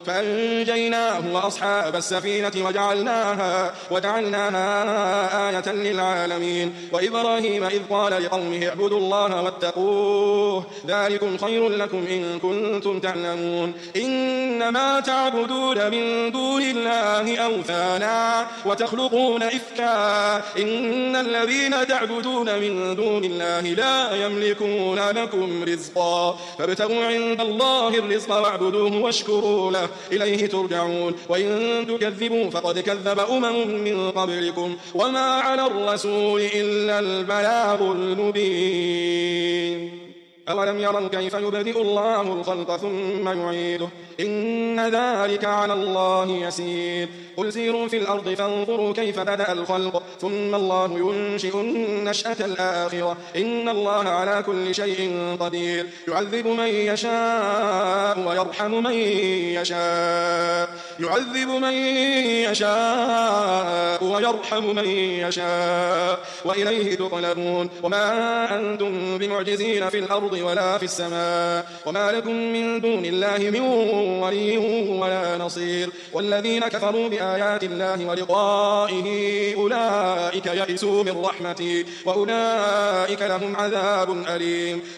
فأنجيناه وأصحاب السفينة وجعلناها آية للعالمين. وإبراهيم إذ قال لقومه اعبدوا الله واتقوه ذلكم خير لكم إن كنتم تعلمون. إنما تعبدون من دون الله أوثانا وتخلقون إفكا إن الذين تعبدون من دون الله لا يملكون لكم رزقا فابتغوا عند الله الرزق واعبدوه واشكروا له إليه ترجعون. وإن تكذبوا فقد كذب من قبلكم وما على الرسول إلا البلاغ المبين. أولم يروا كيف يبدئ الله الخلق ثم يعيده إن ذلك على الله يسير. قل سيروا في الأرض فانظروا كيف بدأ الخلق ثم الله ينشئ النشأة الآخرة إن الله على كل شيء قدير. يعذب من يشاء ويرحم من يشاء وإليه تقلبون. وما أنتم بمعجزين في الأرض ولا في السماء وما لكم من دون الله من ولي ولا نصير. والذين كفروا بآيات الله ولقائه أولئك يئسوا من رحمتي وأولئك لهم عذاب أليم.